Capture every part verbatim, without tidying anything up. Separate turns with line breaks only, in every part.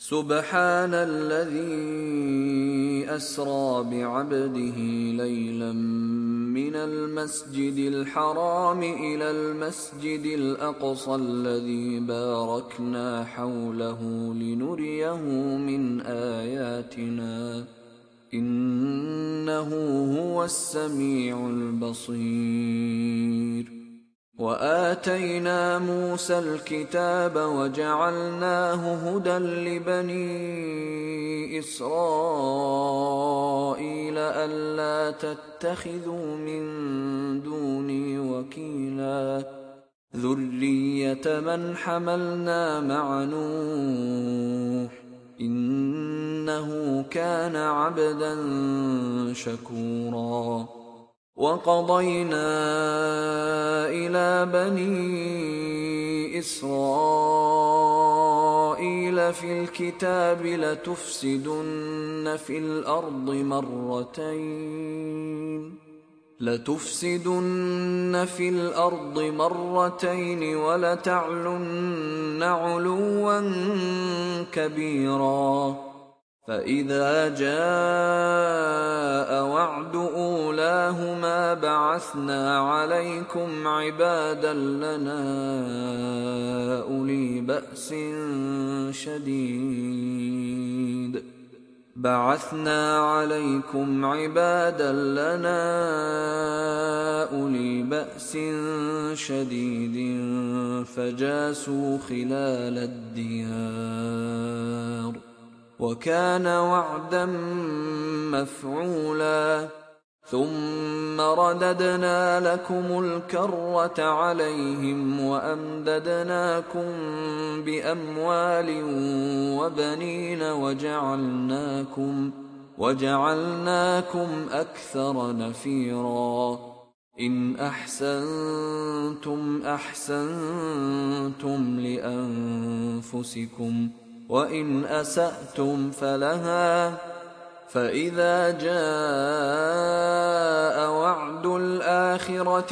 سبحان الذي أسرى بعبده ليلا من المسجد الحرام إلى المسجد الأقصى الذي باركنا حوله لنريه من آياتنا إنه هو السميع البصير. وآتينا موسى الكتاب وجعلناه هدى لبني إسرائيل ألا تتخذوا من دوني وكيلا ذرية من حملنا مع نوح إنه كان عبدا شكورا. وقضينا إلى بني إسرائيل في الكتاب لتفسدن في الأرض مرتين لتفسدن في الأرض مرتين ولتعلن علوا كبيرا. فإذا جاء وعد أولاهما بعثنا عليكم عبادا لنا أولي بأس شديد بعثنا عليكم عبادا لنا أولي بأس شديد فجاسوا خلال الديار وكان وعدا مفعولا. ثم رددنا لكم الكرة عليهم وأمددناكم بأموال وبنين وجعلناكم, وجعلناكم أكثر نفيرا. إن أحسنتم أحسنتم لأنفسكم وإن أسأتم فلها. فإذا جاء وعد الآخرة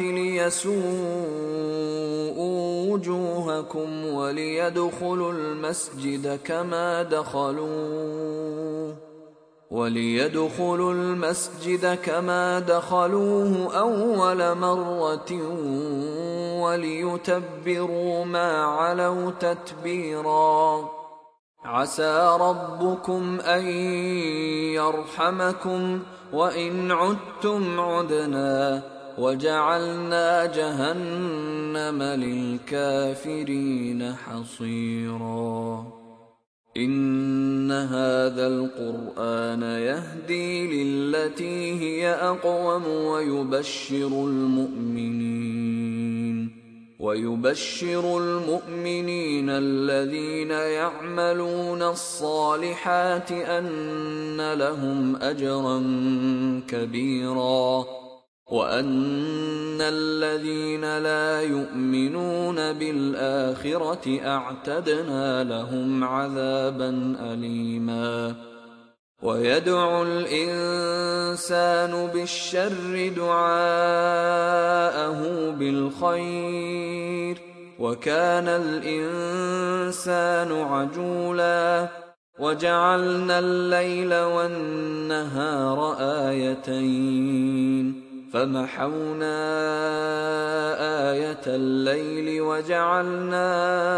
ليسوءوا وجوهكم وليدخلوا المسجد كما دخلوه وليدخلوا المسجد كما دخلوه أول مرة وليتبروا ما علوا تتبيرا. عسى ربكم أن يرحمكم وإن عدتم عدنا وجعلنا جهنم للكافرين حصيرا. إن هذا القرآن يهدي للتي هي أقوم ويبشر المؤمنين ويبشر المؤمنين الذين يعملون الصالحات أن لهم أجرا كبيرا وأن الذين لا يؤمنون بالآخرة أعتدنا لهم عذابا أليما. ويدعو الإنسان بالشر دعاءه بالخير وكان الإنسان عجولا. وجعلنا الليل والنهار آيتين فمحونا آية الليل وجعلنا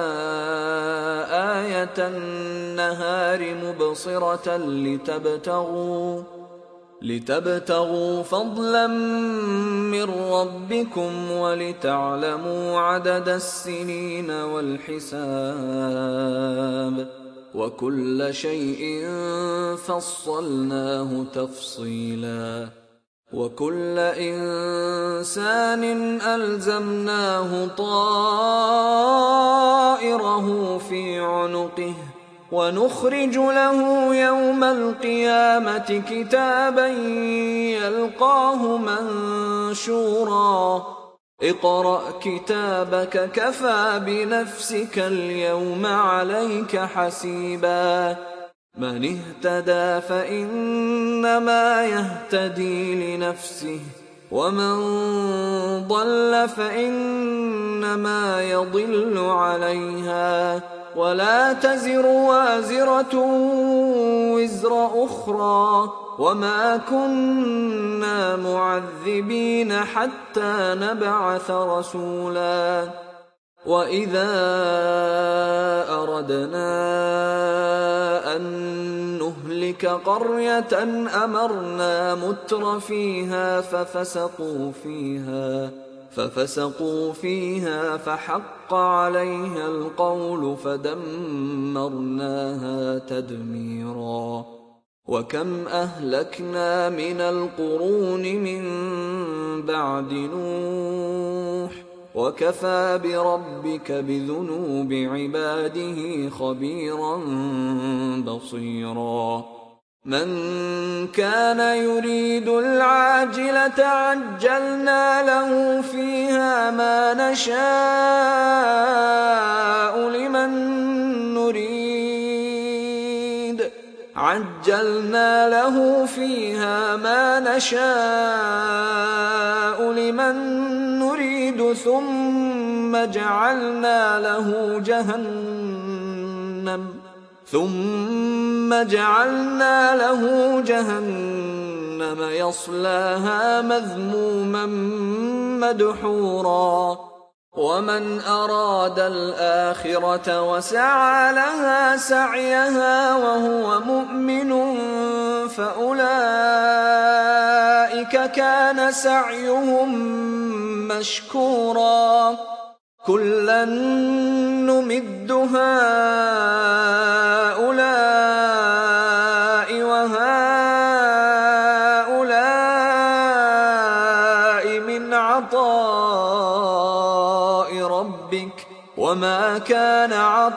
آية النهار مبصرة لتبتغوا لتبتغوا فضلا من ربكم ولتعلموا عدد السنين والحساب وكل شيء فصلناه تفصيلا. وكل إنسان ألزمناه طائره في عنقه ونخرج له يوم القيامة كتابا يلقاه منشورا. اقرأ كتابك كفى بنفسك اليوم عليك حسيبا. من اهتدى فإنما يهتدي لنفسه ومن ضل فإنما يضل عليها ولا تزر وازرة وزر أخرى وما كنا معذبين حتى نبعث رسولا وإذا أردنا أن نهلك قرية أمرنا متر فيها ففسقوا فيها ففسقوا فيها فحق عليها القول فدمرناها تدميرا وكم أهلكنا من القرون من بعد نوح وكفى بربك بذنوب عباده خبيرا بصيرا من كان يريد العاجلة عجلنا له فيها ما نشاء لمن نريد عجلنا له فيها ما نشاء لمن نريد ثم جعلنا له جهنم ثم جعلنا له جهنم يصلاها مذموما مدحورا ومن أراد الآخرة وسعى لها سعيها وهو مؤمن فأولئك كان سعيهم مشكورا كلا نمد هؤلاء وهؤلاء من عطاء ربك وما كان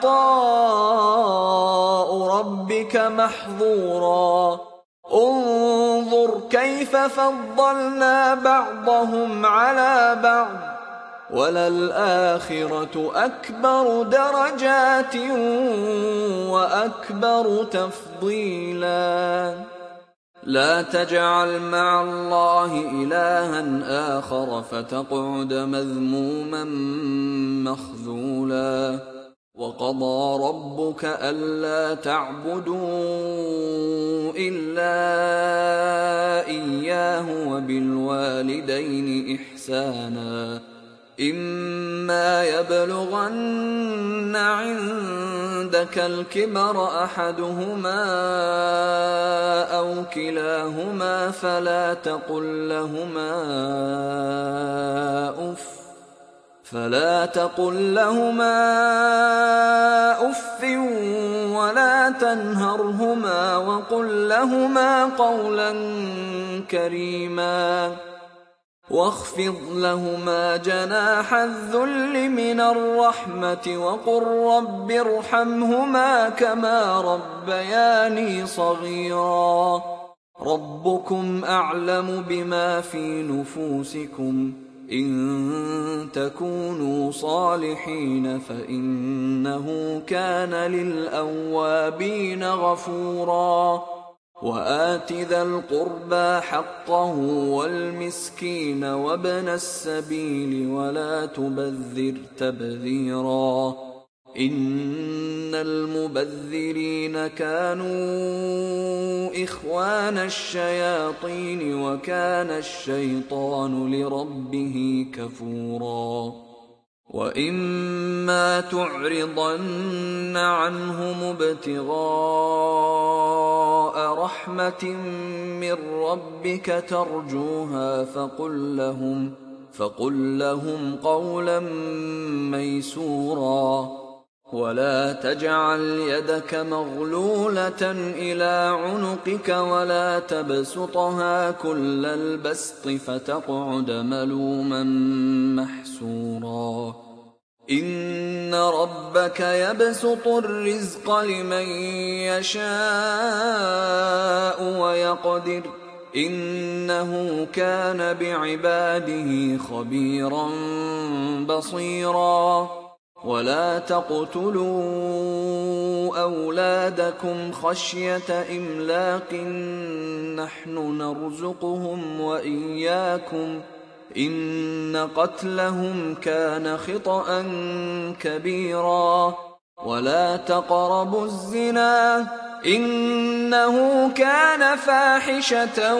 عطاء ربك محظورا انظر كيف فضلنا بعضهم على بعض وللآخرة أكبر درجات وأكبر تفضيلا لا تجعل مع الله إلها آخر فتقعد مذموما مخذولا وقضى ربك ألا تعبدوا إلا إياه وبالوالدين إحسانا إما يبلغن عندك الكبر أحدهما أو كلاهما فلا تقل لهما أف فلا تقل لهما أف ولا تنهرهما وقل لهما قولا كريما واخفض لهما جناح الذل من الرحمة وقل رب ارحمهما كما ربياني صغيرا ربكم أعلم بما في نفوسكم إن تكونوا صالحين فإنه كان للأوابين غفورا وآت ذا القربى حقه والمسكين وابن السبيل ولا تبذر تبذيرا إن المبذرين كانوا إخوان الشياطين وكان الشيطان لربه كفورا وإما تعرضن عنهم ابتغاء رحمة من ربك ترجوها فقل لهم فقل لهم قولا ميسورا ولا تجعل يدك مغلولة إلى عنقك ولا تبسطها كل البسط فتقعد ملوما محسورا إن ربك يبسط الرزق لمن يشاء ويقدر إنه كان بعباده خبيرا بصيرا ولا تقتلوا أولادكم خشية إملاق نحن نرزقهم وإياكم إن قتلهم كان خطأ كبيرا ولا تقربوا الزنا إنه كان فاحشة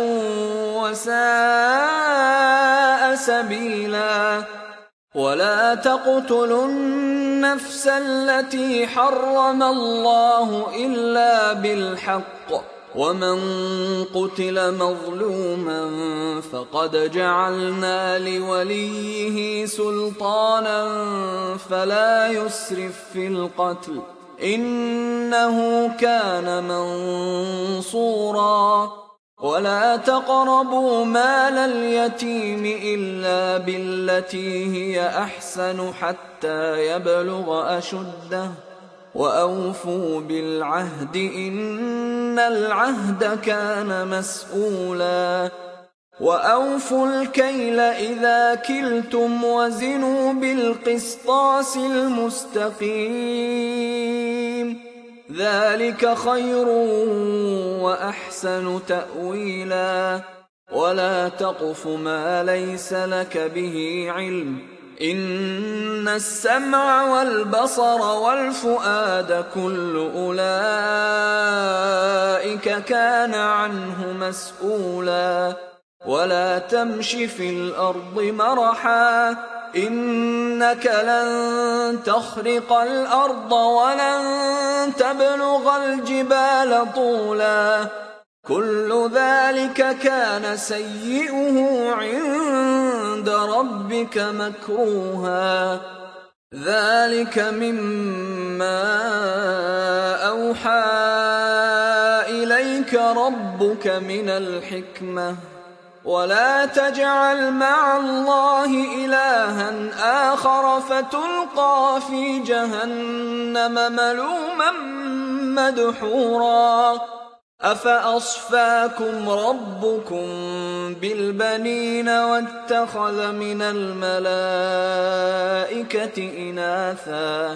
وساء سبيلا ولا تقتلوا النفس التي حرم الله إلا بالحق ومن قتل مظلوما فقد جعلنا لوليه سلطانا فلا يسرف في القتل إنه كان منصورا ولا تقربوا مال اليتيم إلا بالتي هي أحسن حتى يبلغ أشده وأوفوا بالعهد إن العهد كان مسؤولا وأوفوا الكيل إذا كلتم وزنوا بالقسطاس المستقيم ذلك خير وأحسن تأويلا ولا تقف ما ليس لك به علم إن السمع والبصر والفؤاد كل أولئك كان عنه مسؤولا ولا تمش في الأرض مرحا إنك لن تخرق الأرض ولن تبلغ الجبال طولا كل ذلك كان سيئه عند ربك مكروها ذلك مما أوحى إليك ربك من الحكمة ولا تجعل مع الله إلها آخر فتلقى في جهنم ملوما مدحورا أفأصفاكم ربكم بالبنين واتخذ من الملائكة إناثا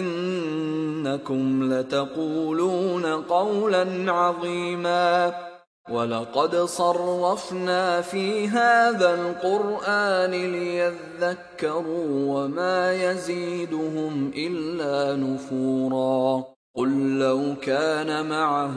إنكم لتقولون قولا عظيما ولقد صرفنا في هذا القرآن ليذكروا وما يزيدهم إلا نفورا قل لو كان معه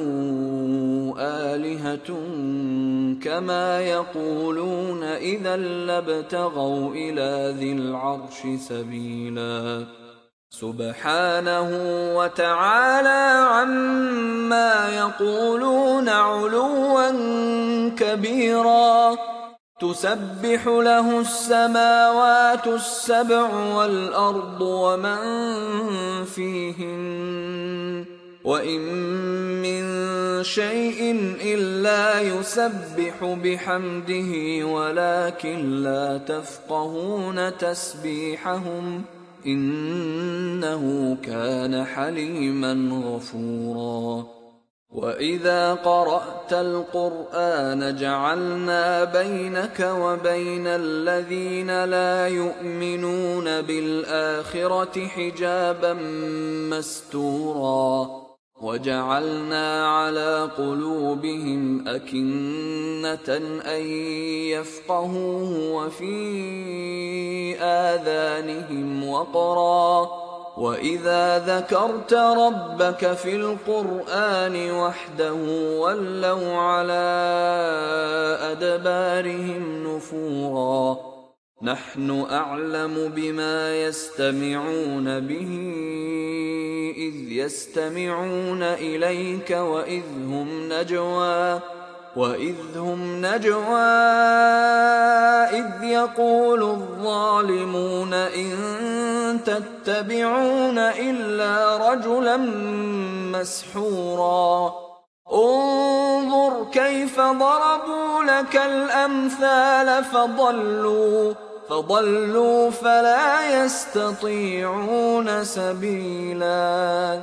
آلهة كما يقولون إذا لابتغوا إلى ذي العرش سبيلا سبحانه وتعالى عما يقولون علوا كبيرا تسبح له السماوات السبع والأرض ومن فيهن وإن من شيء إلا يسبح بحمده ولكن لا تفقهون تسبيحهم إنه كان حليما غفورا وإذا قرأت القرآن جعلنا بينك وبين الذين لا يؤمنون بالآخرة حجابا مستورا وجعلنا على قلوبهم أكنة أن يفقهوه وفي آذانهم وقرا وإذا ذكرت ربك في القرآن وحده ولوا على أدبارهم نفورا نحن أعلم بما يستمعون به إذ يستمعون إليك وإذ هم نجوى وإذ هم نجوى إذ يقول الظالمون إن تتبعون إلا رجلا مسحورا انظر كيف ضربوا لك الأمثال فضلوا فضلوا فلا يستطيعون سبيلا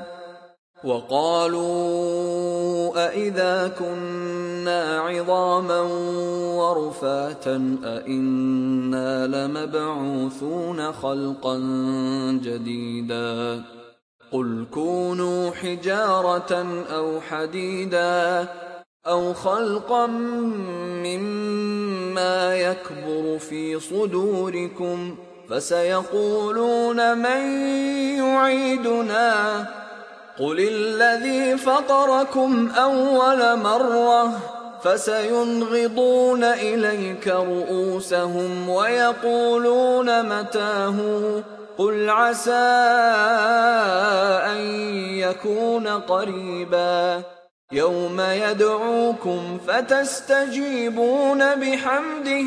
وقالوا أإذا كنا عظاما ورفاتا أإنا لمبعوثون خلقا جديدا قل كونوا حجارة أو حديدا أو خلقا مما يكبر في صدوركم فسيقولون من يعيدنا قل الذي فطركم أول مرة فسينغضون إليك رؤوسهم ويقولون متى هو قل عسى أن يكون قريبا يوم يدعوكم فتستجيبون بحمده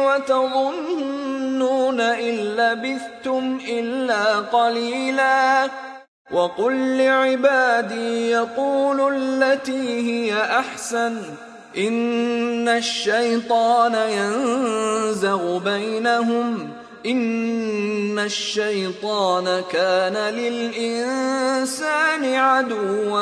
وتظنون إن لبثتم إلا قليلا وقل لعبادي يقولوا التي هي أحسن إن الشيطان ينزغ بينهم إن الشيطان كان للإنسان عدوا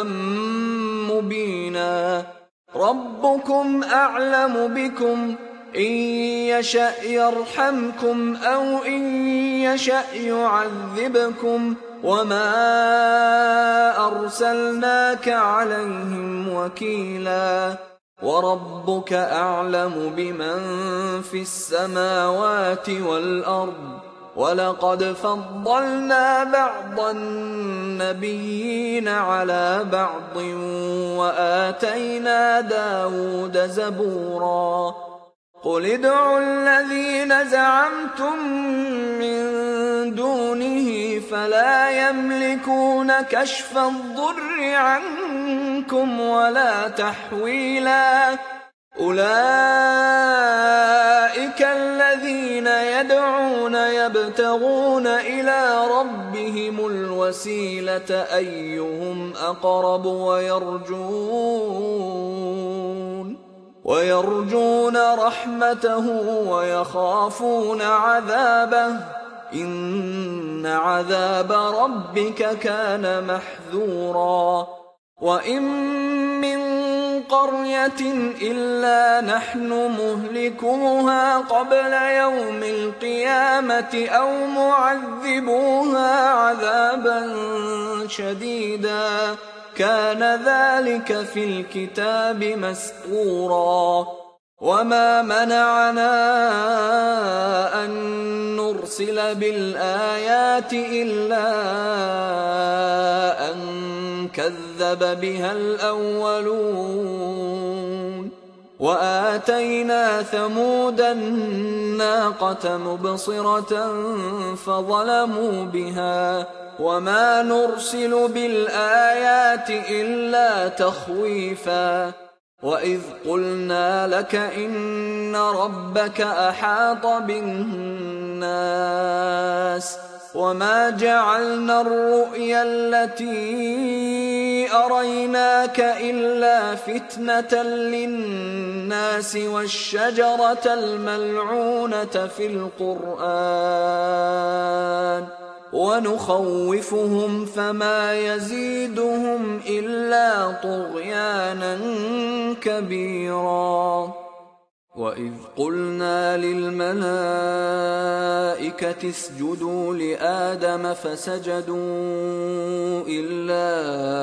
مبينا ربكم أعلم بكم إن يشأ يرحمكم أو إن يشأ يعذبكم وما أرسلناك عليهم وكيلا وربك أعلم بمن في السماوات والأرض ولقد فضلنا بعض النبيين على بعض وآتينا داود زبورا قل ادعوا الذين زعمتم من دونه فلا يملكون كشف الضر عنكم ولا تحويلا أولئك الذين يدعون يبتغون إلى ربهم الوسيلة أيهم أقرب ويرجون ويرجون رحمته ويخافون عذابه إن عذاب ربك كان محذورا وإن من قرية إلا نحن مهلكوها قبل يوم القيامة أو معذبوها عذابا شديدا كان ذلك في الكتاب مسطورا وما منعنا أن نرسل بالآيات إلا أن كذب بها الأولون وآتينا ثمود الناقة مبصرة فظلموا بها وما نرسل بالآيات إلا تخويفا وإذ قلنا لك إن ربك أحاط بالناس وما جعلنا الرؤيا التي أريناك إلا فتنة للناس والشجرة الملعونة في القرآن ونخوفهم فما يزيدهم إلا طغيانا كبيرا وإذ قلنا للملائكة اسجدوا لآدم فسجدوا إلا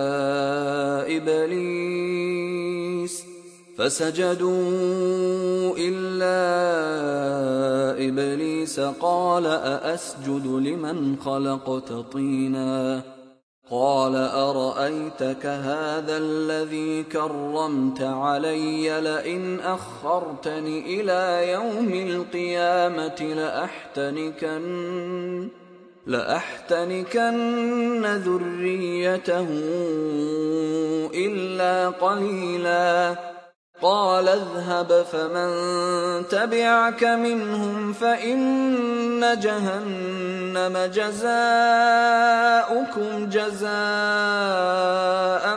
إبليس فسجدوا إلا إبليس قال أأسجد لمن خلقت طينا قال أرأيتك هذا الذي كرمت علي لئن أخرتني إلى يوم القيامة لأحتنكن لأحتنكن ذريته إلا قليلا قال اذهب فمن تبعك منهم فإن جهنم جزاؤكم جزاء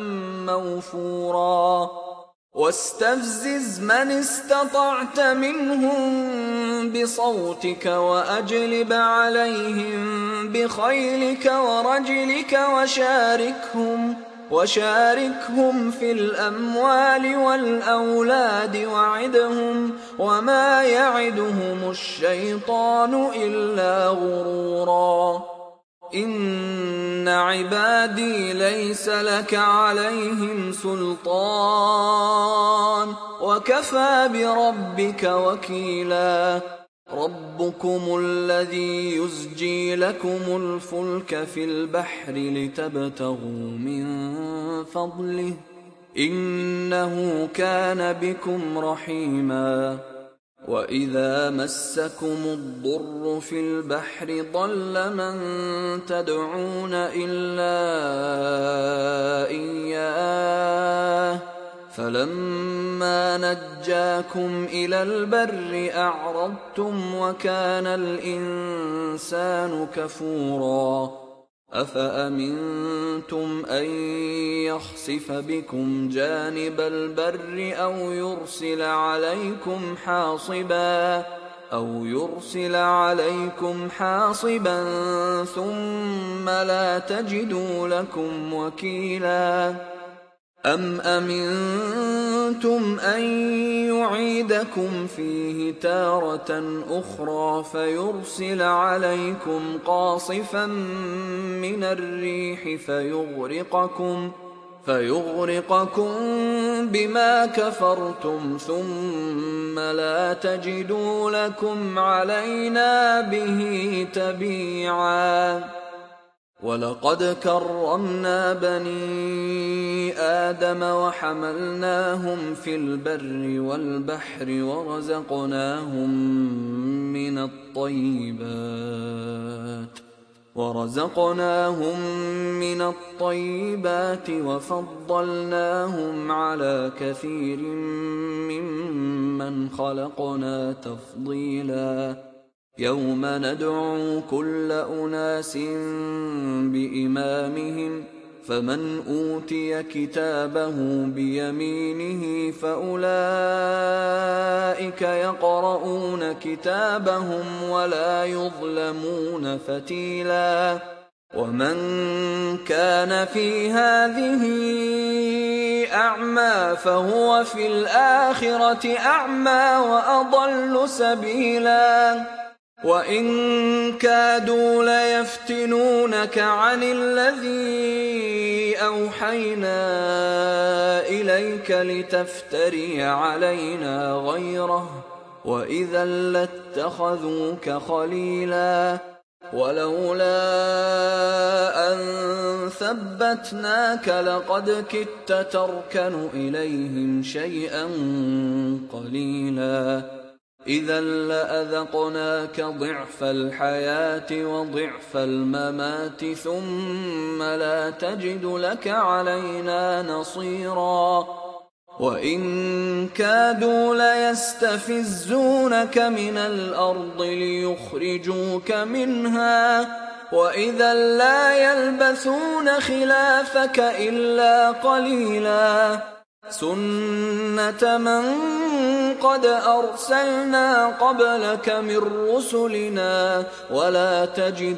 موفورا واستفزز من استطعت منهم بصوتك وأجلب عليهم بخيلك ورجلك وشاركهم وشاركهم في الأموال والأولاد وعدهم وما يعدهم الشيطان إلا غرورا إن عبادي ليس لك عليهم سلطان وكفى بربك وكيلا ربكم الذي يزجي لكم الفلك في البحر لتبتغوا من فضله إنه كان بكم رحيما. وإذا مسكم الضر في البحر ضل من تدعون إلا إياه فلما نجاكم إلى البر أعرضتم وكان الإنسان كفورا. أفأمنتم أن يخسف بكم جانب البر أو يرسل عليكم حاصبا أو يرسل عليكم حاصبا ثم لا تجدوا لكم وكيلا. أم أمنتم أن يعيدكم فيه تارة أخرى فيرسل عليكم قاصفا من الريح فيغرقكم فيغرقكم بما كفرتم ثم لا تجدوا لكم علينا به تبيعا. ولقد كرمنا بني آدم وحملناهم في البر والبحر ورزقناهم من الطيبات ورزقناهم من الطيبات وفضلناهم على كثير ممن خلقنا تفضيلا. يوم ندعو كل أناس بإمامهم فمن أوتي كتابه بيمينه فأولئك يقرؤون كتابهم ولا يظلمون فتيلا. ومن كان في هذه أعمى فهو في الآخرة أعمى وأضل سبيلا. وإن كادوا ليفتنونك عن الذي أوحينا إليك لتفتري علينا غيره وإذا لاتخذوك خليلا. ولولا أن ثبتناك لقد كدت تركن إليهم شيئا قليلا. إذا لأذقناك ضعف الحياة وضعف الممات ثم لا تجد لك علينا نصيرا. وإن كادوا ليستفزونك من الأرض ليخرجوك منها وإذا لا يلبثون خلافك إلا قليلا. سنة من قد أرسلنا قبلك من رسلنا ولا تجد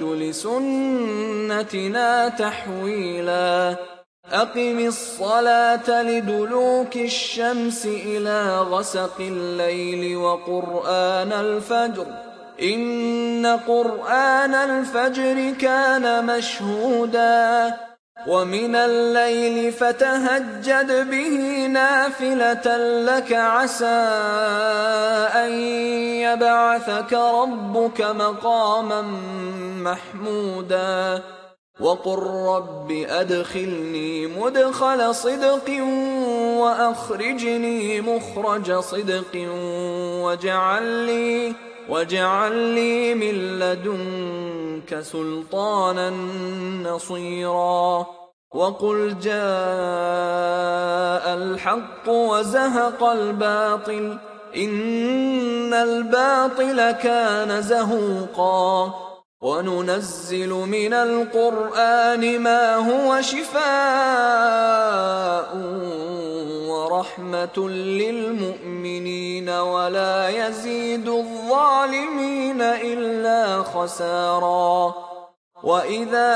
لسنتنا تحويلا. أقم الصلاة لدلوك الشمس إلى غسق الليل وقرآن الفجر إن قرآن الفجر كان مشهودا. ومن الليل فتهجد به نافلة لك عسى أن يبعثك ربك مقاما محمودا. وقل رب أدخلني مدخل صدق وأخرجني مخرج صدق واجعل لي واجعل لي من لدنك سلطانا نصيرا. وقل جاء الحق وزهق الباطل إن الباطل كان زهوقا. وننزل من القرآن ما هو شفاء ورحمة للمؤمنين ولا يزيد الظالمين إلا خسارا. وإذا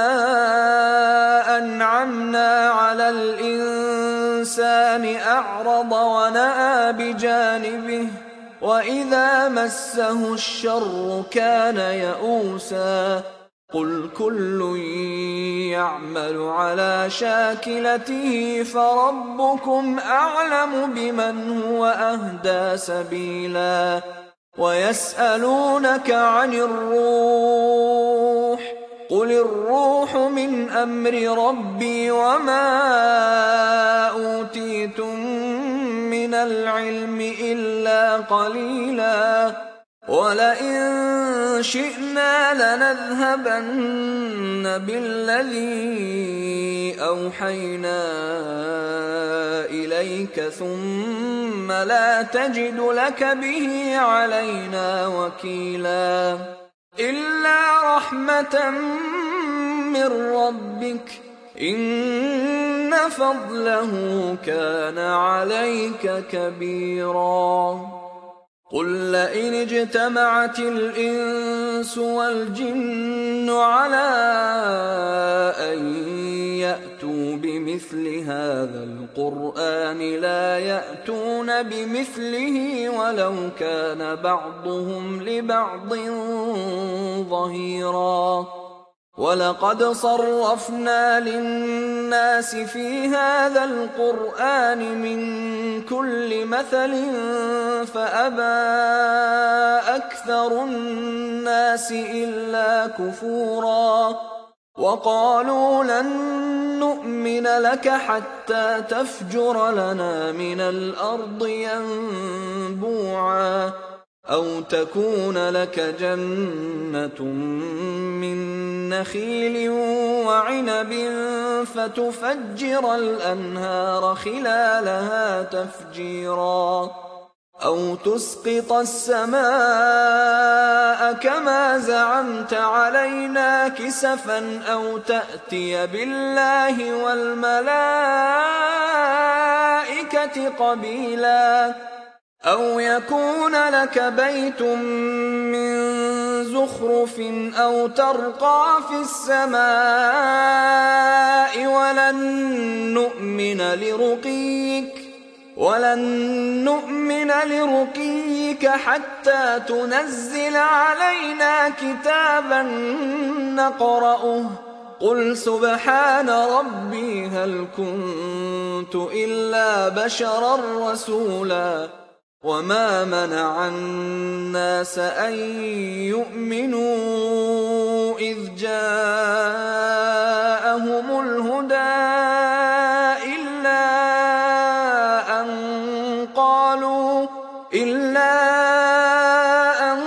أنعمنا على الإنسان أعرض ونأى بجانبه وإذا مسه الشر كان يئوسا. قل كل يعمل على شاكلته فربكم أعلم بمن هو أهدى سبيلا. ويسألونك عن الروح قل الروح من أمر ربي وما أوتيتم من العلم إلا قليلا ولئن شئنا لنذهبن بالذي أوحينا إليك ثم لا تجد لك به علينا وكيلا إلا رحمة من ربك إن فضله كان عليك كبيرا قل لئن اجتمعت الإنس والجن على أن يأتوا بمثل هذا القرآن لا يأتون بمثله ولو كان بعضهم لبعض ظهيرا ولقد صرفنا للناس في هذا القرآن من كل مثل فأبى أكثر الناس إلا كفورا وقالوا لن نؤمن لك حتى تفجر لنا من الأرض ينبوعا أو تكون لك جنة من نخيل وعنب فتفجر الأنهار خلالها تفجيرا أو تسقط السماء كما زعمت علينا كسفا أو تأتي بالله والملائكة قبيلا أو يكون لك بيت من زخرف أو ترقى في السماء ولن نؤمن لرقيك ولن نؤمن لرقيك حتى تنزل علينا كتابا نقرأه قل سبحان ربي هل كنت إلا بشرا رسولا وما منع الناس أن يؤمنوا إذ جاءهم الهدى إلا أن قالوا إلا أن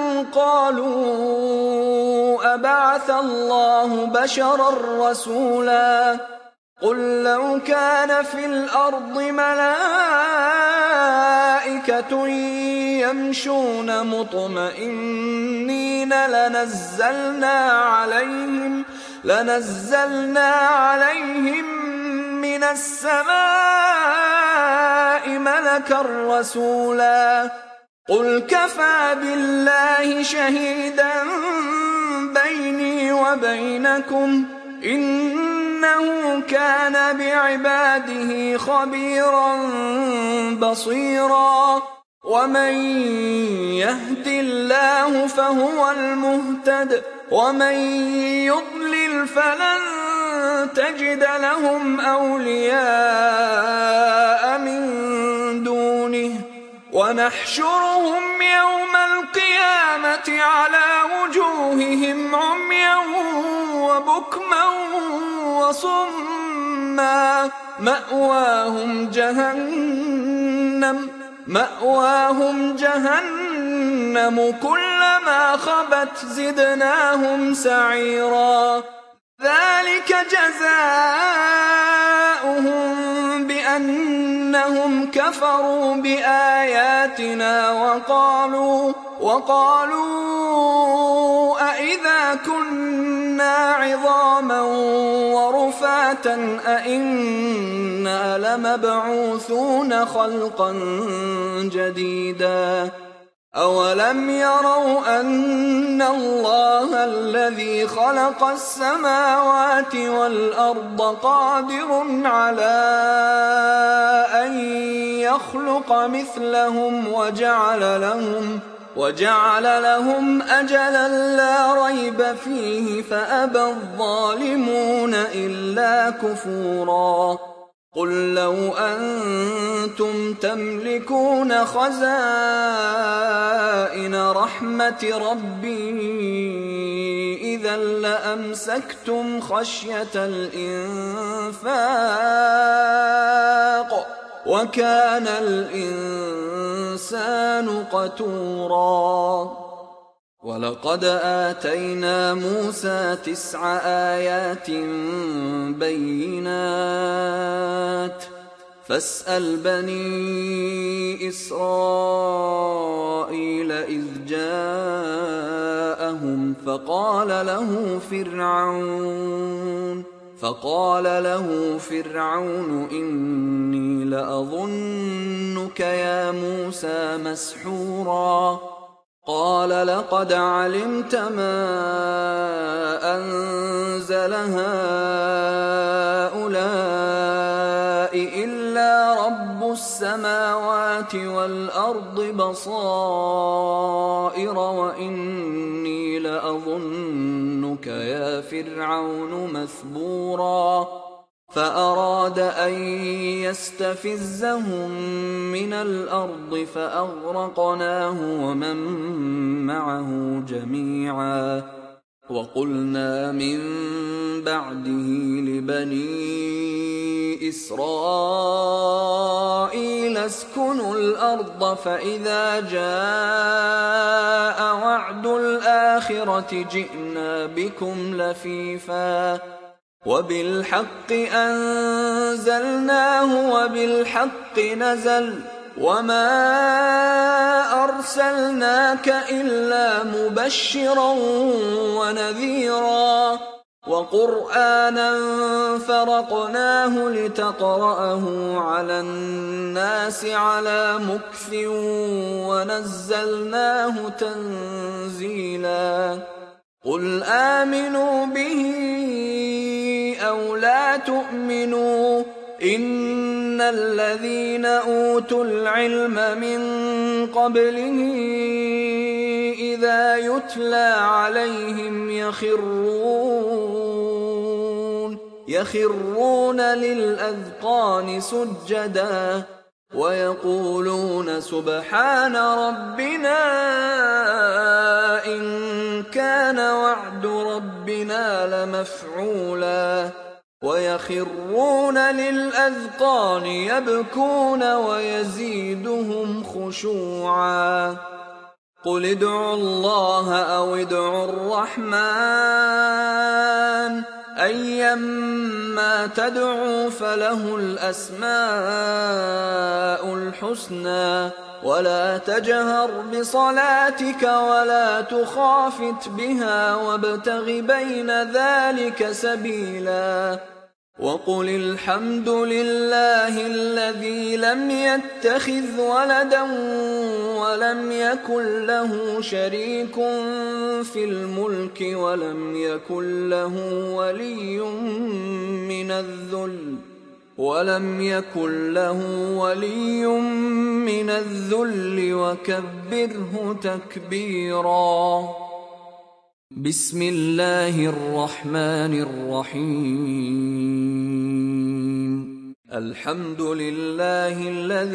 قالوا أبعث الله بشرا رسولا قل لو كان في الأرض ملائكة يمشون مطمئنين لنزلنا عليهم لنزلنا عليهم من السماء ملكا رسولا قل كفى بالله شهيدا بيني وبينكم إنه كان بعباده خبيرا بصيرا ومن يهد الله فهو المهتد ومن يضلل فلن تجد لهم أولياء من دونه ونحشرهم يوم القيامة على وجوههم عميا وبكما وصما مأواهم جهنم مأواهم جهنم كلما خبت زدناهم سعيرا ذلك جزاؤهم بأنهم كفروا بآياتنا وقالوا وقالوا أإذا كنا عظاما ورفاتا أإنا لمبعوثون خلقا جديدا أولم يروا أن الله الذي خلق السماوات والأرض قادر على أن يخلق مثلهم وجعل لهم وجعل لهم أجلا لا ريب فيه فأبى الظالمون إلا كفورا قل لو أنتم أَأَنتُمْ تَمْلِكُونَ خَزَائِنَ رَحْمَةِ رَبِّي إِذًا لَّأَمْسَكْتُمْ خَشْيَةَ الْإِنفَاقِ وَكَانَ الْإِنسَانُ قَتُورًا وَلَقَدْ آتَيْنَا مُوسَىٰ تِسْعَ آيَاتٍ بَيِّنَاتٍ فَاسْأَلْ بَنِي إِسْرَائِيلَ إِذْ جَاءَهُمْ فَقَالَ لَهُ فِرْعَوْنُ فقال له فرعون إني لأظنك يا موسى مسحورا قال لقد علمت ما أنزل هؤلاء إلا رب السماوات والأرض بصائر وإني لأظنك يا فرعون مثبورا فأراد أن يستفزهم من الأرض فأغرقناه ومن معه جميعا وقلنا من بعده لبني إسرائيل اسكنوا الأرض فإذا جاء وعد الآخرة جئنا بكم لفيفا وبالحق أنزلناه وبالحق نزل وما أرسلناك إلا مبشرا ونذيرا وقرآنا فرقناه لتقرأه على الناس على مكث ونزلناه تنزيلا قل آمنوا به أو لا تؤمنوا إن الذين أوتوا العلم من قبله إذا يتلى عليهم يخرون يخرون للأذقان سجدا ويقولون سبحان ربنا إن كان وعد ربنا لمفعولا ويخرون للأذقان يبكون ويزيدهم خشوعا قل ادعوا الله أو ادعوا الرحمن أيما تدعوا فله الأسماء الحسنى ولا تجهر بصلاتك ولا تخافت بها وابتغ بين ذلك سبيلا وقل الحمد لله الذي لم يتخذ ولدا ولم يكن له شريك في الملك ولم يكن له ولي من الذل ولم يكن له ولي من الذل وكبره تكبيرا بسم الله الرحمن الرحيم الحمد لله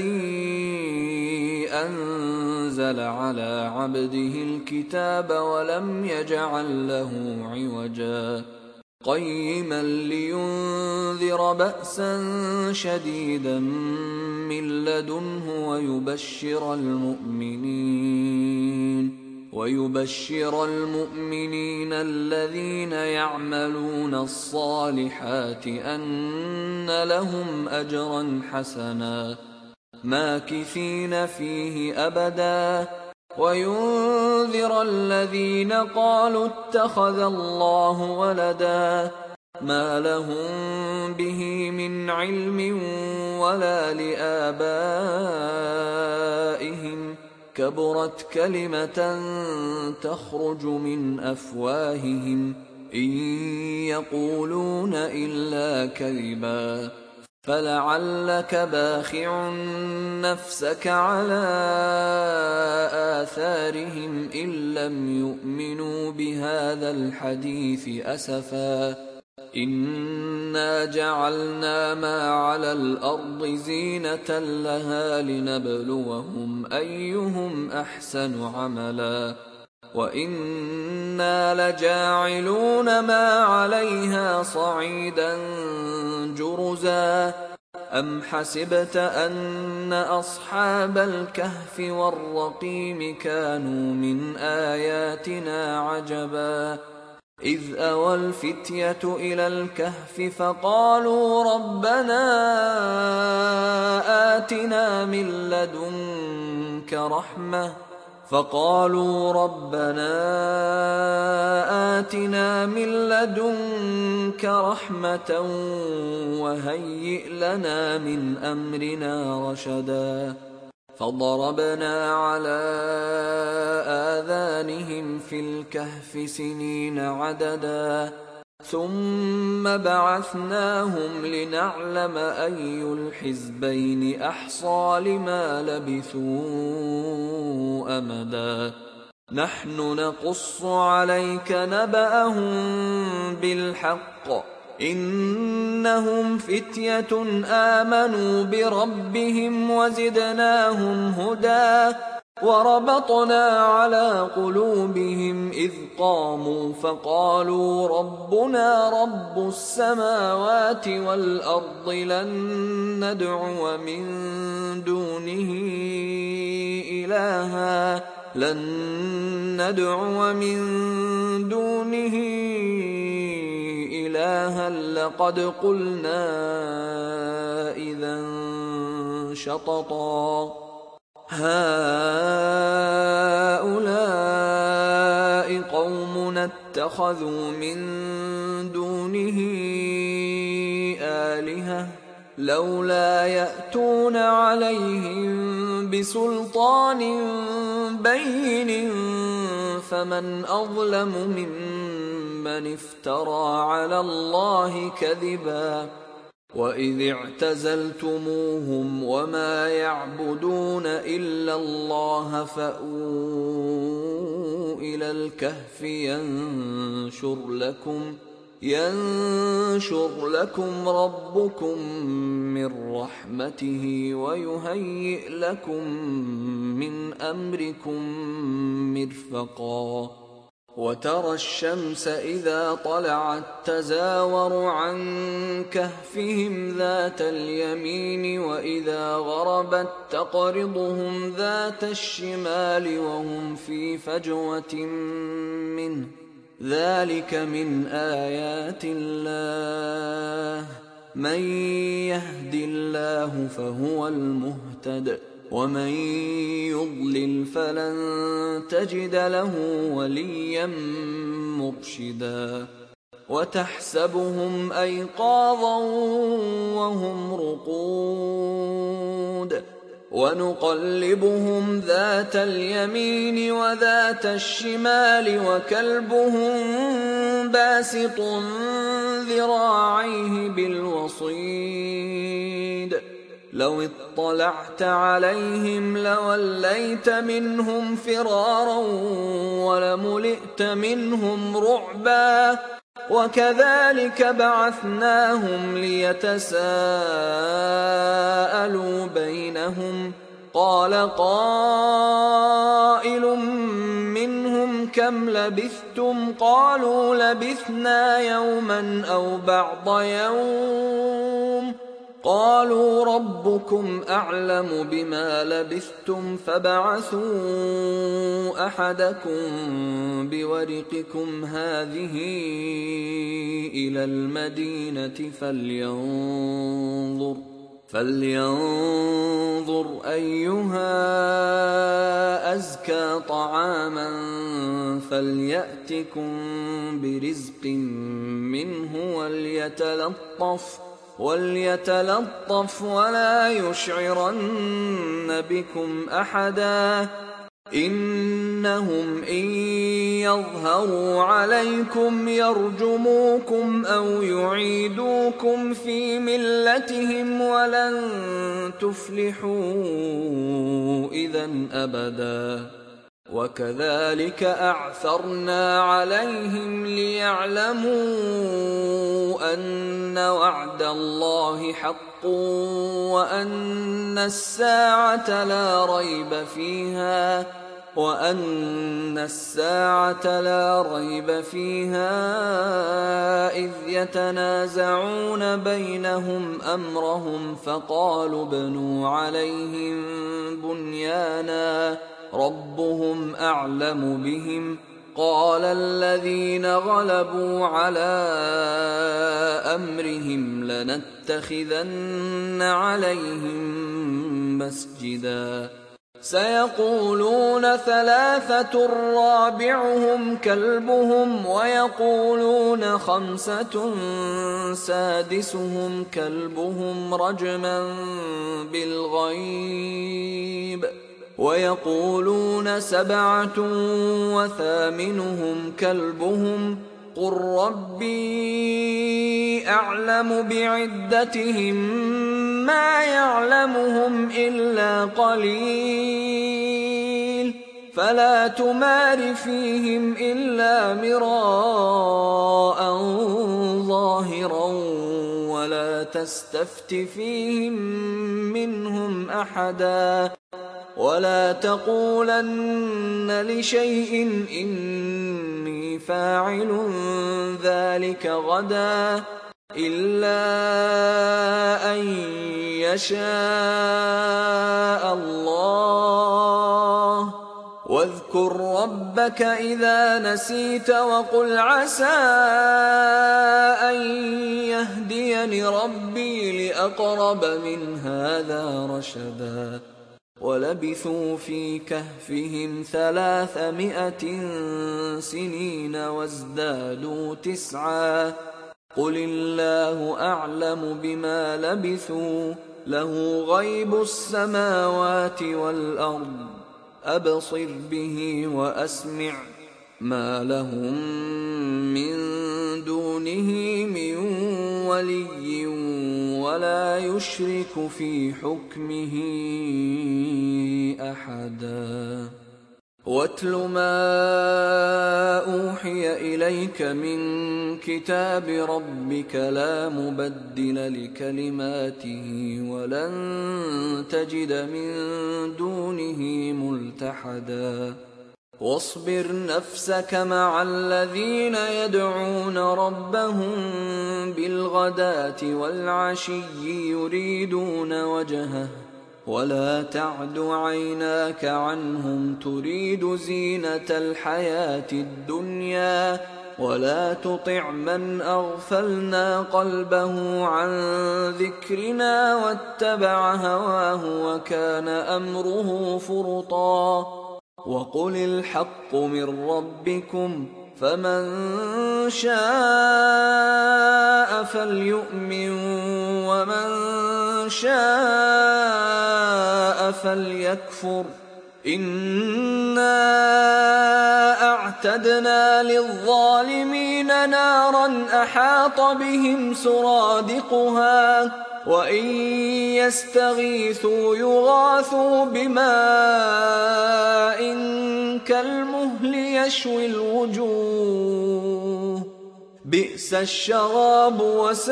الذي أنزل على عبده الكتاب ولم يجعل له عوجا قيما لينذر بأسا شديدا من لدنه ويبشر المؤمنين ويبشر المؤمنين الذين يعملون الصالحات أن لهم أجرا حسنا ماكثين فيه أبدا وينذر الذين قالوا اتخذ الله ولدا ما لهم به من علم ولا لآبائهم كبرت كلمة تخرج من أفواههم إن يقولون إلا كذبا فلعلك باخع نفسك على آثارهم إن لم يؤمنوا بهذا الحديث أسفا إنا جعلنا ما على الأرض زينة لها لنبلوهم أيهم أحسن عملا وإنا لجاعلون ما عليها صعيدا جرزا أم حسبت أن أصحاب الكهف والرقيم كانوا من آياتنا عجبا إذ أوى الفتية إلى الكهف فقالوا ربنا آتنا من لدنك رحمة فقالوا ربنا آتنا من لدنك رحمة وهيئ لنا من أمرنا رشدا فضربنا على آذانهم في الكهف سنين عددا ثم بعثناهم لنعلم أي الحزبين أحصى لما لبثوا أمدا نحن نقص عليك نبأهم بالحق إنهم فتية آمنوا بربهم وزدناهم هدى وربطنا على قلوبهم إذ قاموا فقالوا ربنا رب السماوات والأرض لن ندعو من دونه إلها لن ندعو من دونه إلها لقد قلنا إذا شططا هؤلاء قومنا اتخذوا من دونه آلهة لولا يأتون عليهم بسلطان بين فمن أظلم ممن افترى على الله كذبا وإذ اعتزلتموهم وما يعبدون إلا الله فأووا إلى الكهف ينشر لكم ينشر لكم ربكم من رحمته ويهيئ لكم من أمركم مرفقا وترى الشمس إذا طلعت تزاور عن كهفهم ذات اليمين وإذا غربت تقرضهم ذات الشمال وهم في فجوة منه ذلك من آيات الله من يهد الله فهو المهتد ومن يضلل فلن تجد له وليا مرشدا وتحسبهم أيقاظا وهم رقود ونقلبهم ذات اليمين وذات الشمال وكلبهم باسط ذراعيه بالوصيد لو اطلعت عليهم لوليت منهم فرارا ولملئت منهم رعبا وكذلك بعثناهم ليتساءلوا بينهم قال قائل منهم كم لبثتم قالوا لبثنا يوما أو بعض يوم قالوا ربكم أعلم بما لبثتم فابعثوا أحدكم بورقكم هذه إلى المدينة فلينظر فلينظر أيها أزكى طعاما فليأتكم برزق منه وليتلطف وليتلطف ولا يشعرن بكم أحدا إنهم إن يظهروا عليكم يرجموكم أو يعيدوكم في ملتهم ولن تفلحوا إذا أبدا وكذلك أعثرنا عليهم ليعلموا أن وعد الله حق وأن الساعة لا ريب فيها وأن الساعة لا ريب فيها إذ يتنازعون بينهم أمرهم فقالوا ابنوا عليهم بنيانا ربهم أعلم بهم قال الذين غلبوا على أمرهم لنتخذن عليهم مسجدا سيقولون ثلاثة رابعهم كلبهم ويقولون خمسة سادسهم كلبهم رجما بالغيب ويقولون سبعة وثامنهم كلبهم قل ربي أعلم بعدتهم ما يعلمهم إلا قليل فلا تمار فيهم إلا مراء ظاهرا ولا تستفت فيهم منهم أحدا ولا تقولن لشيء إني فاعل ذلك غدا إلا أن يشاء الله واذكر ربك إذا نسيت وقل عسى أن يهديني ربي لأقرب من هذا رشدا ولبثوا في كهفهم ثلاثمائة سنين وازدادوا تسعا قل الله أعلم بما لبثوا له غيب السماوات والأرض أبصر به وأسمع ما لهم من دونه من ولي ولا يشرك في حكمه أحدا واتل ما أوحي إليك من كتاب ربك لا مبدل لكلماته ولن تجد من دونه ملتحدا واصبر نفسك مع الذين يدعون ربهم بالغداة والعشي يريدون وجهه ولا تعد عيناك عنهم تريد زينة الحياة الدنيا ولا تطع من أغفلنا قلبه عن ذكرنا واتبع هواه وكان أمره فرطا وقل الحق من ربكم فمن شاء فليؤمن ومن شاء فليكفر إنا أعتدنا للظالمين نارا أحاط بهم سرادقها وإن يستغيثوا يغاثوا بماء كالمهل يشوي الوجوه بئس الشراب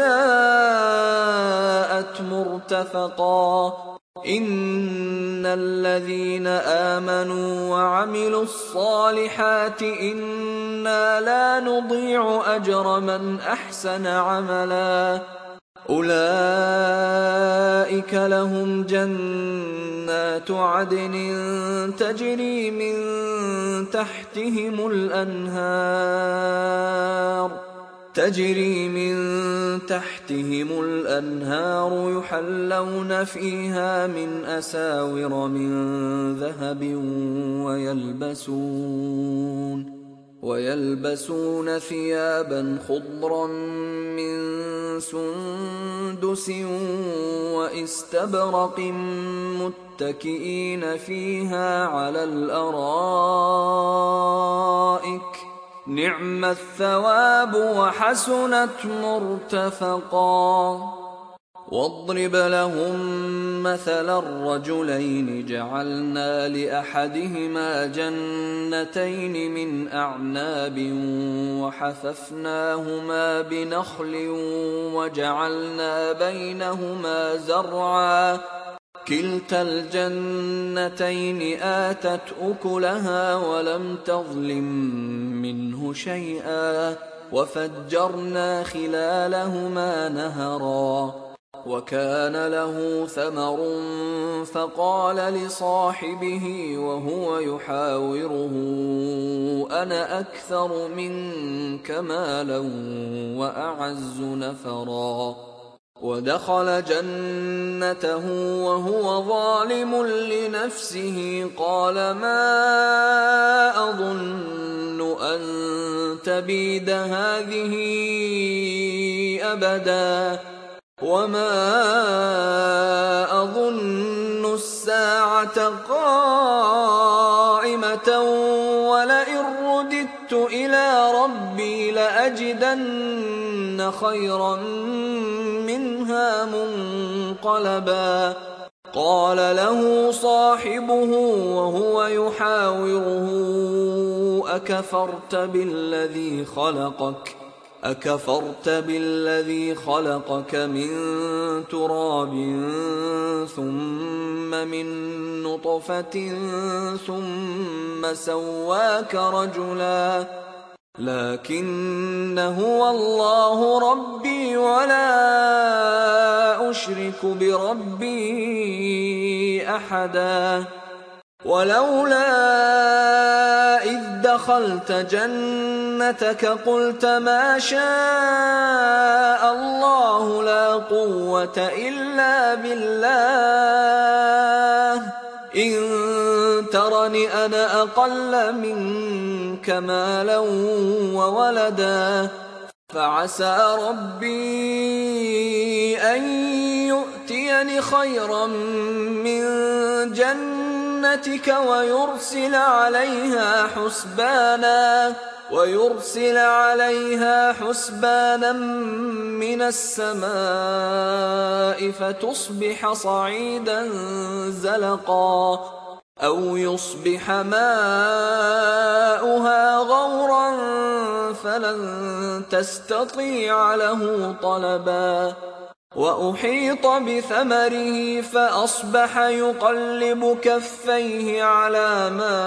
وساءت مرتفقا إن الذين آمنوا وعملوا الصالحات إنا لا نضيع أجر من أحسن عملا أولئك لهم جنات عدن تجري من تحتهم الأنهار تجري من تحتهم الأنهار يحلون فيها من أساور من ذهب ويلبسون ويلبسون ثيابا خضرا من سندس واستبرق متكئين فيها على الأرائك نعم الثواب وحسنت مرتفقا واضرب لهم مثلا الرجلين جعلنا لأحدهما جنتين من أعناب وحففناهما بنخل وجعلنا بينهما زرعا كلتا الجنتين آتت أكلها ولم تظلم منه شيئا وفجرنا خلالهما نهرا وكان له ثمر فقال لصاحبه وهو يحاوره أنا أكثر منك مالا وأعز نفرا ودخل جنته وهو ظالم لنفسه قال ما أظن أن تبيد هذه أبدا وما أظن الساعة قائمة ولئن رددت إلى ربي لأجدن خيرا منها منقلبا قال له صاحبه وهو يحاوره أكفرت بالذي خلقك أكفرت بالذي خلقك من تراب ثم من نطفة ثم سواك رجلا لكن هو الله ربي ولا أشرك بربي أحدا ولولا إذ دخلت جنتك قلت ما شاء الله لا قوة إلا بالله إن ترني أنا أقل منك مالا وولدا فعسى ربي أن يؤتيني خيرا من جنتك ويرسل عليها حسبانا ويرسل عليها حسبانا من السماء فتصبح صعيدا زلقا أو يصبح ماؤها غورا فلن تستطيع له طلبا وأحيط بثمره فأصبح يقلب كفيه على ما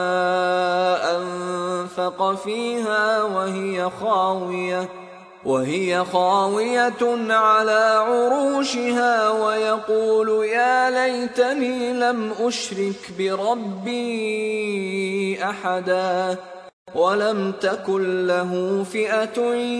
أنفق فيها وهي خاوية وهي خاوية على عروشها ويقول يا ليتني لم أشرك بربي أحدا ولم تكن له فئة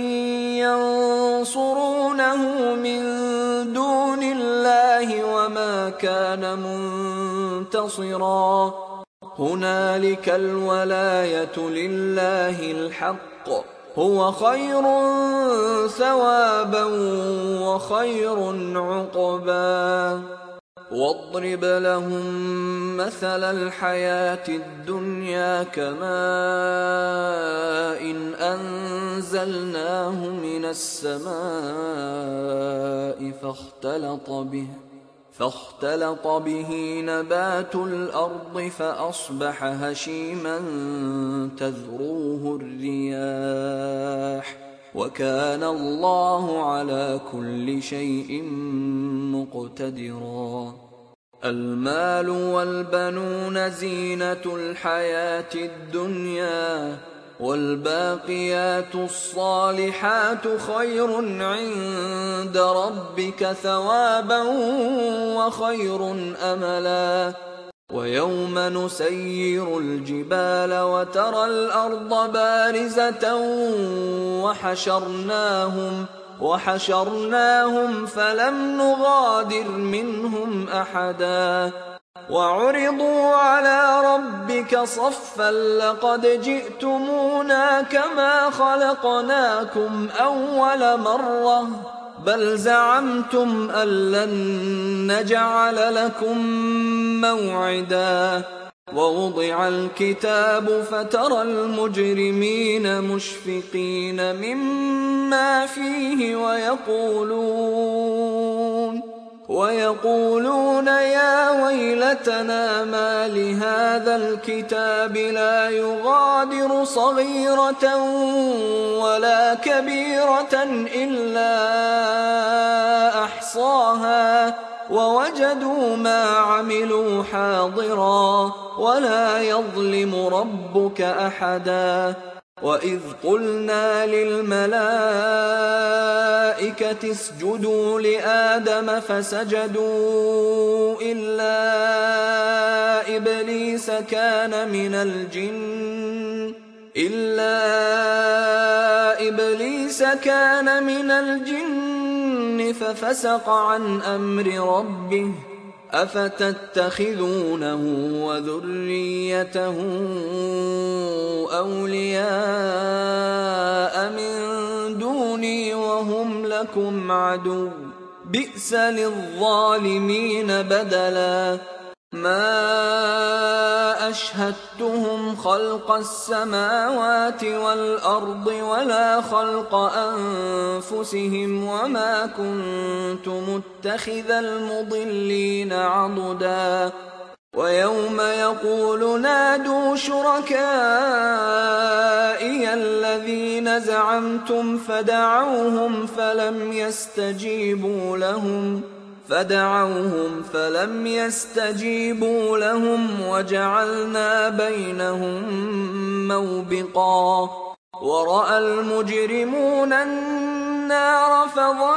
ينصرونه من دون الله وما كان منتصرا هنالك الولاية لله الحق هو خير ثوابا وخير عقبا واضرب لهم مثل الحياة الدنيا كماء إن أنزلناه من السماء فاختلط به فاختلط به نبات الأرض فأصبح هشيما تذروه الرياح وكان الله على كل شيء مقتدرا المال والبنون زينة الحياة الدنيا والباقيات الصالحات خير عند ربك ثوابا وخير أملا ويوم نسير الجبال وترى الأرض بارزة وحشرناهم وحشرناهم فلم نغادر منهم أحدا وعرضوا على ربك صفا لقد جئتمونا كما خلقناكم أول مرة بل زعمتم أن لن نجعل لكم موعدا ووضع الكتاب فترى المجرمين مشفقين مما فيه ويقولون ويقولون يا ويلتنا ما لهذا الكتاب لا يغادر صغيرة ولا كبيرة إلا أحصاها ووجدوا ما عملوا حاضرا ولا يظلم ربك أحدا. وإذ قلنا للملائكة اسجدوا لآدم فسجدوا إلا إبليس كان من الجن إلا إبليس كان من الجن ففسق عن أمر ربه أفتتخذونه وذريته أولياء من دوني وهم لكم عدو بئس للظالمين بدلا. ما أشهدتهم خلق السماوات والأرض ولا خلق أنفسهم وما كنت متخذ المضلين عضدا. ويوم يقول نادوا شركائي الذين زعمتم فدعوهم فلم يستجيبوا لهم فدعوهم فلم يستجيبوا لهم وجعلنا بينهم موبقا. ورأى المجرمون النار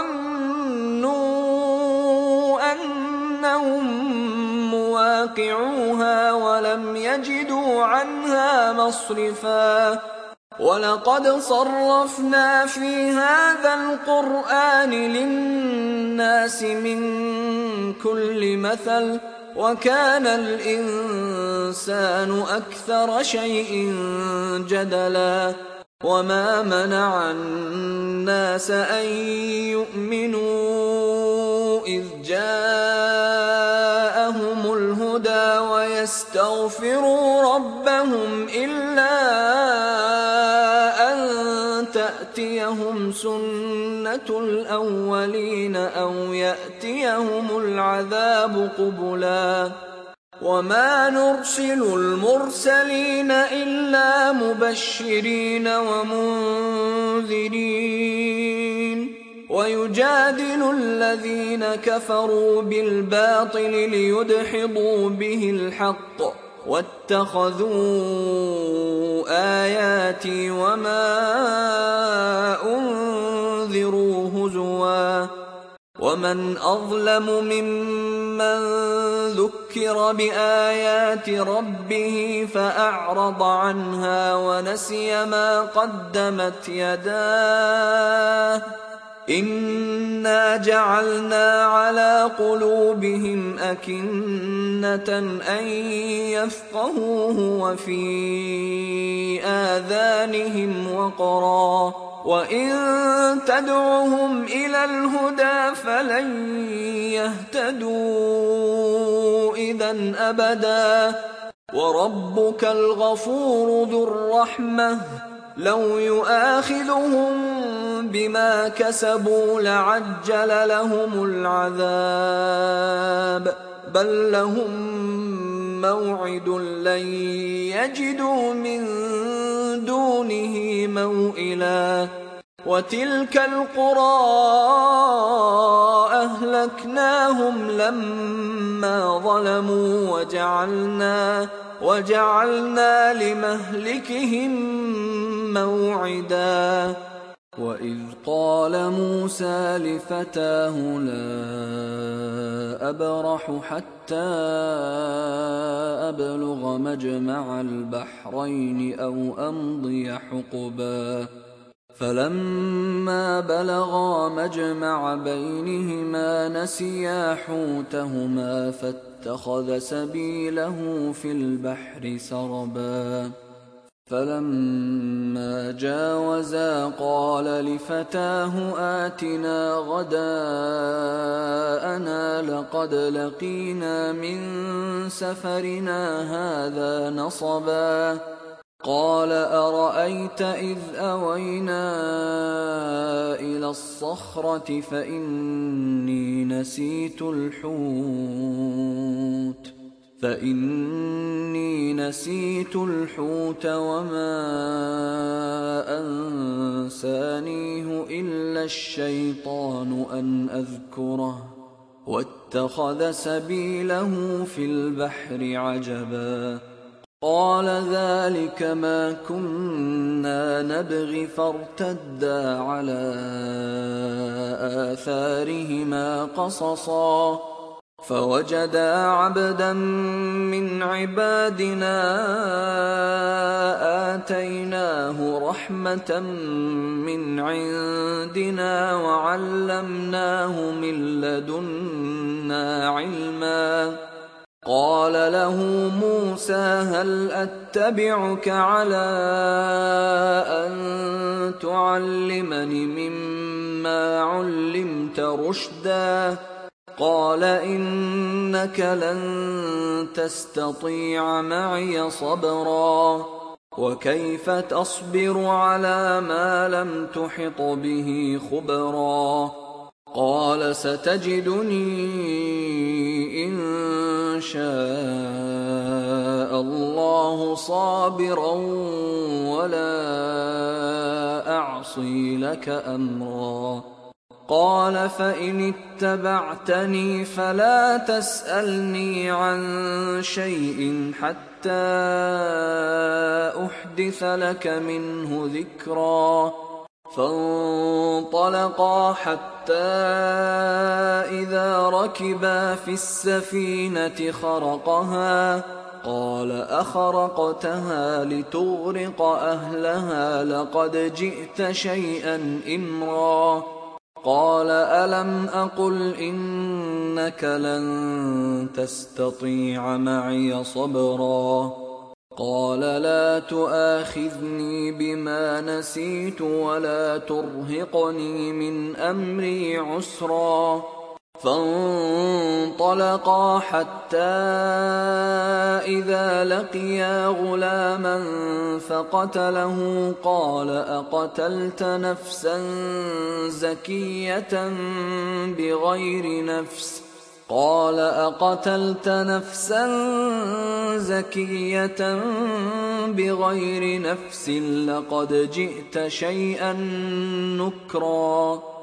فظنوا أنهم مواقعوها ولم يجدوا عنها مصرفا. ولقد صرفنا في هذا القرآن للناس من كل مثل وكان الإنسان أكثر شيء جدلا. وما منع الناس أن يؤمنوا إذ جاءهم الهدى ويستغفروا ربهم إلا تأتيهم سنة الأولين أو يأتيهم العذاب قبلا. وما نرسل المرسلين إلا مبشرين ومنذرين ويجادل الذين كفروا بالباطل ليدحضوا به الحق واتخذوا آياتي وما أنذروا هزوا. ومن أظلم ممن ذكر بآيات ربه فأعرض عنها ونسي ما قدمت يداه إنا جعلنا على قلوبهم أكنة أن يفقهوه وفي آذانهم وقرا وإن تدعهم إلى الهدى فلن يهتدوا إذا أبدا. وربك الغفور ذو الرحمة لو يؤاخذهم بما كسبوا لعجل لهم العذاب بل لهم موعد لن يجدوا من دونه موئلا. وتلك القرى أهلكناهم لما ظلموا وجعلنا وجعلنا لمهلكهم موعدا. وإذ قال موسى لفتاه لا أبرح حتى أبلغ مجمع البحرين أو أمضي حقبا فلما بلغا مجمع بينهما نسيا حوتهما فاتخذ سبيله في البحر سربا فلما جاوزا قال لفتاه آتنا غداءنا لقد لقينا من سفرنا هذا نصبا قال أرأيت إذ أوينا إلى الصخرة فإني نسيت الحوت فإني نسيت الحوت وما أنسانيه إلا الشيطان أن أذكره واتخذ سبيله في البحر عجبا قال ذلك ما كنا نبغي فارتدا على آثارهما قصصا فوجدا عبدا من عبادنا آتيناه رحمة من عندنا وعلمناه من لدنا علما قال له موسى هل أتبعك على أن تعلمني مما علمت رشدا قال إنك لن تستطيع معي صبرا وكيف تصبر على ما لم تحط به خبرا قال ستجدني إن شاء الله صابرا ولا أعصي لك أمرا قال فإن اتبعتني فلا تسألني عن شيء حتى أحدث لك منه ذكرا فانطلقا حتى إذا ركبا في السفينة خرقها قال أخرقتها لتغرق أهلها لقد جئت شيئا إمرا قال ألم أقل إنك لن تستطيع معي صبرا قال لا تؤاخذني بما نسيت ولا ترهقني من أمري عسرا فانطلقا حتى إذا لقيا غلاما فقتله قال أقتلت نفسا زكية بغير نفس قال أقتلت نفسا زكية بغير نفس لقد جئت شيئا نكرا